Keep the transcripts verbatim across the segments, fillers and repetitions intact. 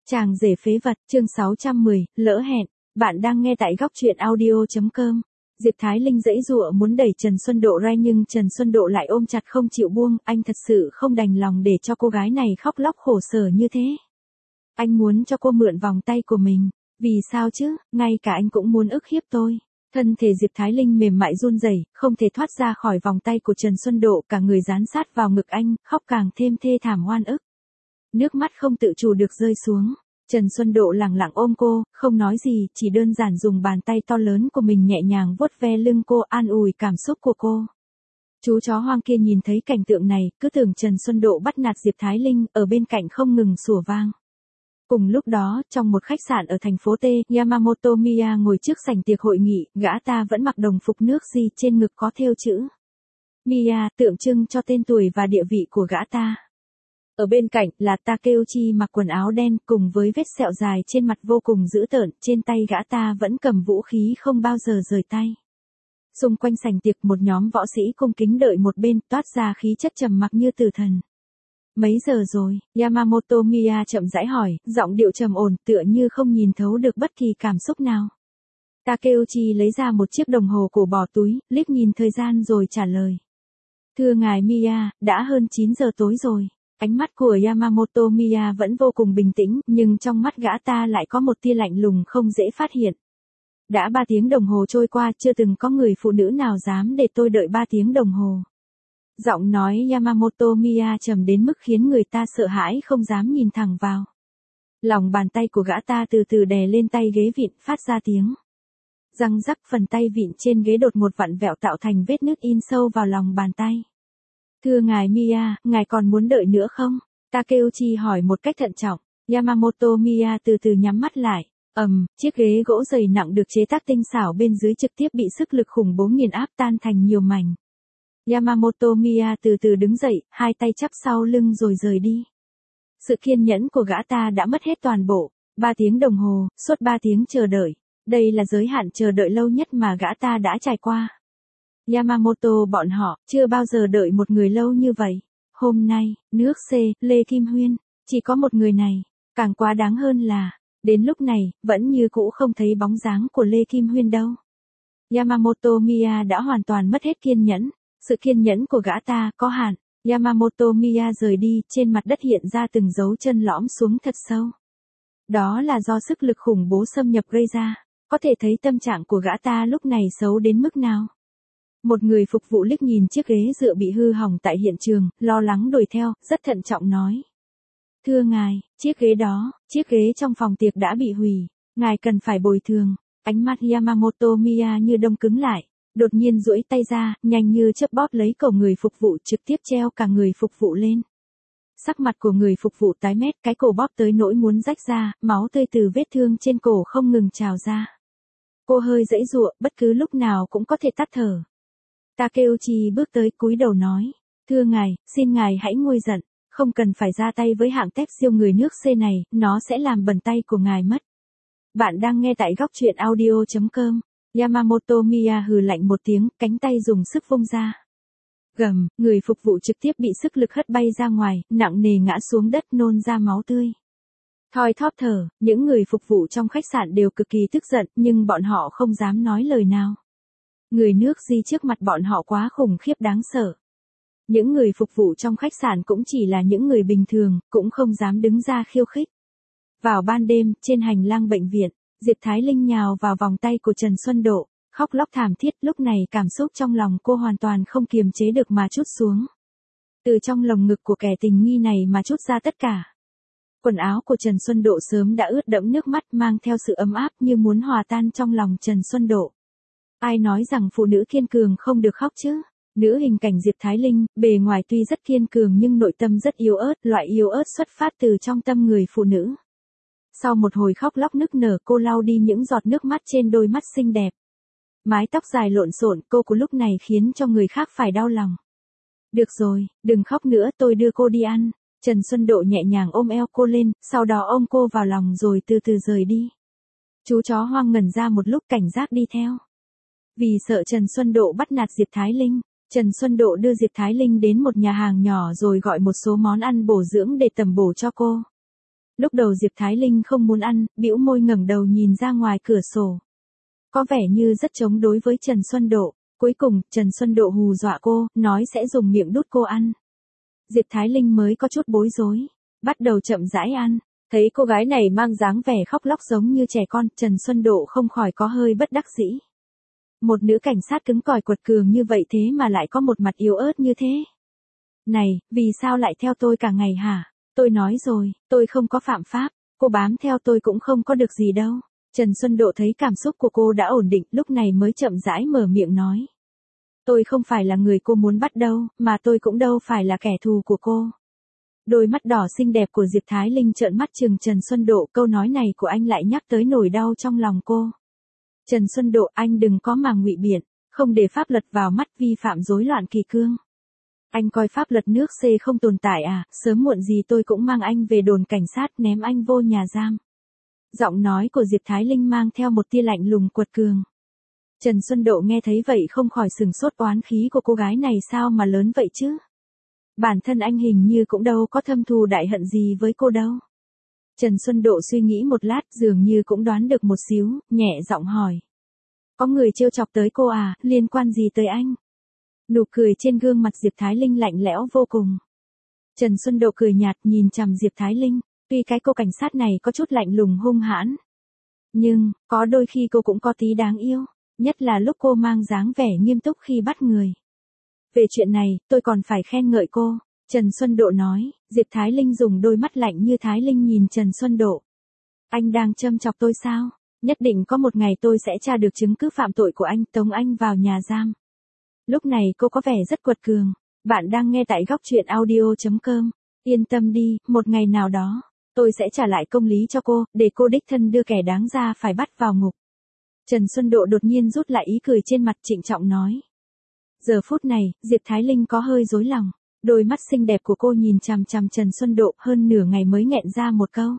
Chàng rể phế vật, chương sáu trăm mười, lỡ hẹn. Bạn đang nghe tại góc truyện audio chấm com. Diệp Thái Linh giãy giụa muốn đẩy Trần Xuân Độ ra nhưng Trần Xuân Độ lại ôm chặt không chịu buông, anh thật sự không đành lòng để cho cô gái này khóc lóc khổ sở như thế. Anh muốn cho cô mượn vòng tay của mình, vì sao chứ, ngay cả anh cũng muốn ức hiếp tôi. Thân thể Diệp Thái Linh mềm mại run rẩy, không thể thoát ra khỏi vòng tay của Trần Xuân Độ, cả người dán sát vào ngực anh, khóc càng thêm thê thảm oan ức. Nước mắt không tự chủ được rơi xuống. Trần Xuân Độ lẳng lặng ôm cô, không nói gì, chỉ đơn giản dùng bàn tay to lớn của mình nhẹ nhàng vuốt ve lưng cô, an ủi cảm xúc của cô. Chú chó hoang kia nhìn thấy cảnh tượng này, cứ tưởng Trần Xuân Độ bắt nạt Diệp Thái Linh, ở bên cạnh không ngừng sủa vang. Cùng lúc đó, trong một khách sạn ở thành phố T, Yamamoto Miya ngồi trước sảnh tiệc hội nghị, gã ta vẫn mặc đồng phục nước gì, trên ngực có thêu chữ Miya, tượng trưng cho tên tuổi và địa vị của gã ta. Ở bên cạnh là Takeuchi mặc quần áo đen cùng với vết sẹo dài trên mặt vô cùng dữ tợn, trên tay gã ta vẫn cầm vũ khí không bao giờ rời tay. Xung quanh sảnh tiệc một nhóm võ sĩ cung kính đợi một bên, toát ra khí chất trầm mặc như tử thần. Mấy giờ rồi? Yamamoto Miya chậm rãi hỏi, giọng điệu trầm ổn, tựa như không nhìn thấu được bất kỳ cảm xúc nào. Takeuchi lấy ra một chiếc đồng hồ cổ bỏ túi, liếc nhìn thời gian rồi trả lời. Thưa ngài Miya, đã hơn chín giờ tối rồi. Ánh mắt của Yamamoto Miya vẫn vô cùng bình tĩnh, nhưng trong mắt gã ta lại có một tia lạnh lùng không dễ phát hiện. Đã ba tiếng đồng hồ trôi qua, chưa từng có người phụ nữ nào dám để tôi đợi ba tiếng đồng hồ. Giọng nói Yamamoto Miya trầm đến mức khiến người ta sợ hãi không dám nhìn thẳng vào. Lòng bàn tay của gã ta từ từ đè lên tay ghế vịn, phát ra tiếng răng rắc, phần tay vịn trên ghế đột ngột vặn vẹo tạo thành vết nứt in sâu vào lòng bàn tay. Thưa ngài Miya, ngài còn muốn đợi nữa không? Takeuchi hỏi một cách thận trọng. Yamamoto Miya từ từ nhắm mắt lại. ầm, um, chiếc ghế gỗ dày nặng được chế tác tinh xảo bên dưới trực tiếp bị sức lực khủng bố nghiền áp tan thành nhiều mảnh. Yamamoto Miya từ từ đứng dậy, hai tay chắp sau lưng rồi rời đi. Sự kiên nhẫn của gã ta đã mất hết toàn bộ. Ba tiếng đồng hồ, suốt ba tiếng chờ đợi. Đây là giới hạn chờ đợi lâu nhất mà gã ta đã trải qua. Yamamoto bọn họ, chưa bao giờ đợi một người lâu như vậy. Hôm nay, nước C, Lê Kim Huyên, chỉ có một người này. Càng quá đáng hơn là, đến lúc này, vẫn như cũ không thấy bóng dáng của Lê Kim Huyên đâu. Yamamoto Miya đã hoàn toàn mất hết kiên nhẫn. Sự kiên nhẫn của gã ta có hạn. Yamamoto Miya rời đi, trên mặt đất hiện ra từng dấu chân lõm xuống thật sâu. Đó là do sức lực khủng bố xâm nhập gây ra. Có thể thấy tâm trạng của gã ta lúc này xấu đến mức nào. Một người phục vụ liếc nhìn chiếc ghế dựa bị hư hỏng tại hiện trường, lo lắng đuổi theo, rất thận trọng nói. Thưa ngài, chiếc ghế đó, chiếc ghế trong phòng tiệc đã bị hủy, ngài cần phải bồi thường. Ánh mắt Yamamoto Miya như đông cứng lại, đột nhiên duỗi tay ra, nhanh như chớp bóp lấy cổ người phục vụ, trực tiếp treo cả người phục vụ lên. Sắc mặt của người phục vụ tái mét, cái cổ bóp tới nỗi muốn rách ra, máu tươi từ vết thương trên cổ không ngừng trào ra. Cô hơi giãy giụa, bất cứ lúc nào cũng có thể tắt thở. Takeuchi bước tới cúi đầu nói, thưa ngài, xin ngài hãy nguôi giận, không cần phải ra tay với hạng tép siêu người nước C này, nó sẽ làm bẩn tay của ngài mất. Bạn đang nghe tại góc truyện audio chấm com. Yamamoto Miya hừ lạnh một tiếng, cánh tay dùng sức vung ra. Gầm, người phục vụ trực tiếp bị sức lực hất bay ra ngoài, nặng nề ngã xuống đất nôn ra máu tươi. Thoi thóp thở, những người phục vụ trong khách sạn đều cực kỳ tức giận, nhưng bọn họ không dám nói lời nào. Người nước di trước mặt bọn họ quá khủng khiếp đáng sợ. Những người phục vụ trong khách sạn cũng chỉ là những người bình thường, cũng không dám đứng ra khiêu khích. Vào ban đêm, trên hành lang bệnh viện, Diệp Thái Linh nhào vào vòng tay của Trần Xuân Độ, khóc lóc thảm thiết, lúc này cảm xúc trong lòng cô hoàn toàn không kiềm chế được mà trút xuống. Từ trong lồng ngực của kẻ tình nghi này mà trút ra tất cả. Quần áo của Trần Xuân Độ sớm đã ướt đẫm nước mắt, mang theo sự ấm áp như muốn hòa tan trong lòng Trần Xuân Độ. Ai nói rằng phụ nữ kiên cường không được khóc chứ? Nữ hình cảnh Diệp Thái Linh, bề ngoài tuy rất kiên cường nhưng nội tâm rất yếu ớt, loại yếu ớt xuất phát từ trong tâm người phụ nữ. Sau một hồi khóc lóc nức nở, cô lau đi những giọt nước mắt trên đôi mắt xinh đẹp. Mái tóc dài lộn xộn, cô của lúc này khiến cho người khác phải đau lòng. Được rồi, đừng khóc nữa, tôi đưa cô đi ăn. Trần Xuân Độ nhẹ nhàng ôm eo cô lên, sau đó ôm cô vào lòng rồi từ từ rời đi. Chú chó hoang ngẩn ra một lúc, cảnh giác đi theo. Vì sợ Trần Xuân Độ bắt nạt Diệp Thái Linh, Trần Xuân Độ đưa Diệp Thái Linh đến một nhà hàng nhỏ rồi gọi một số món ăn bổ dưỡng để tầm bổ cho cô. Lúc đầu Diệp Thái Linh không muốn ăn, bĩu môi ngẩng đầu nhìn ra ngoài cửa sổ. Có vẻ như rất chống đối với Trần Xuân Độ. Cuối cùng, Trần Xuân Độ hù dọa cô, nói sẽ dùng miệng đút cô ăn. Diệp Thái Linh mới có chút bối rối, bắt đầu chậm rãi ăn. Thấy cô gái này mang dáng vẻ khóc lóc giống như trẻ con, Trần Xuân Độ không khỏi có hơi bất đắc dĩ. Một nữ cảnh sát cứng cỏi quật cường như vậy thế mà lại có một mặt yếu ớt như thế. Này, vì sao lại theo tôi cả ngày hả? Tôi nói rồi, tôi không có phạm pháp, cô bám theo tôi cũng không có được gì đâu. Trần Xuân Độ thấy cảm xúc của cô đã ổn định, lúc này mới chậm rãi mở miệng nói. Tôi không phải là người cô muốn bắt đâu, mà tôi cũng đâu phải là kẻ thù của cô. Đôi mắt đỏ xinh đẹp của Diệp Thái Linh trợn mắt trừng Trần Xuân Độ, câu nói này của anh lại nhắc tới nỗi đau trong lòng cô. Trần Xuân Độ, anh đừng có mà ngụy biện, không để pháp luật vào mắt, vi phạm rối loạn kỷ cương. Anh coi pháp luật nước C không tồn tại à, sớm muộn gì tôi cũng mang anh về đồn cảnh sát, ném anh vô nhà giam. Giọng nói của Diệp Thái Linh mang theo một tia lạnh lùng quật cường. Trần Xuân Độ nghe thấy vậy không khỏi sừng sốt, oán khí của cô gái này sao mà lớn vậy chứ? Bản thân anh hình như cũng đâu có thâm thù đại hận gì với cô đâu. Trần Xuân Độ suy nghĩ một lát, dường như cũng đoán được một xíu, nhẹ giọng hỏi. Có người trêu chọc tới cô à, liên quan gì tới anh? Nụ cười trên gương mặt Diệp Thái Linh lạnh lẽo vô cùng. Trần Xuân Độ cười nhạt nhìn chằm Diệp Thái Linh, tuy cái cô cảnh sát này có chút lạnh lùng hung hãn. Nhưng, có đôi khi cô cũng có tí đáng yêu, nhất là lúc cô mang dáng vẻ nghiêm túc khi bắt người. Về chuyện này, tôi còn phải khen ngợi cô, Trần Xuân Độ nói. Diệp Thái Linh dùng đôi mắt lạnh như Thái Linh nhìn Trần Xuân Độ. Anh đang châm chọc tôi sao? Nhất định có một ngày tôi sẽ tra được chứng cứ phạm tội của anh, tống anh vào nhà giam. Lúc này cô có vẻ rất quật cường. Bạn đang nghe tại góc truyện audio chấm com. Yên tâm đi, một ngày nào đó, tôi sẽ trả lại công lý cho cô, để cô đích thân đưa kẻ đáng ra phải bắt vào ngục. Trần Xuân Độ đột nhiên rút lại ý cười trên mặt, trịnh trọng nói. Giờ phút này, Diệp Thái Linh có hơi rối lòng. Đôi mắt xinh đẹp của cô nhìn chằm chằm Trần Xuân Độ, hơn nửa ngày mới nghẹn ra một câu.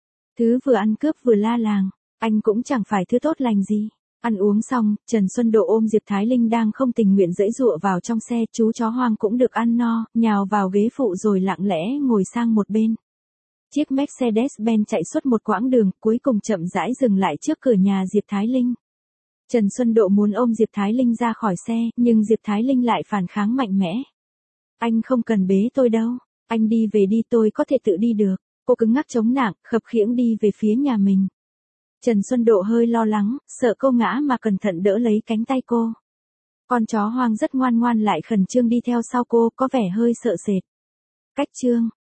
Thứ vừa ăn cướp vừa la làng, anh cũng chẳng phải thứ tốt lành gì. Ăn uống xong, Trần Xuân Độ ôm Diệp Thái Linh đang không tình nguyện giãy giụa vào trong xe, chú chó hoang cũng được ăn no, nhào vào ghế phụ rồi lặng lẽ ngồi sang một bên. Chiếc Mercedes-Benz chạy suốt một quãng đường, cuối cùng chậm rãi dừng lại trước cửa nhà Diệp Thái Linh. Trần Xuân Độ muốn ôm Diệp Thái Linh ra khỏi xe, nhưng Diệp Thái Linh lại phản kháng mạnh mẽ. Anh không cần bế tôi đâu, anh đi về đi, tôi có thể tự đi được. Cô cứng ngắc chống nạng, khập khiễng đi về phía nhà mình. Trần Xuân Độ hơi lo lắng, sợ cô ngã mà cẩn thận đỡ lấy cánh tay cô. Con chó hoang rất ngoan ngoan lại khẩn trương đi theo sau cô, có vẻ hơi sợ sệt. Cách chương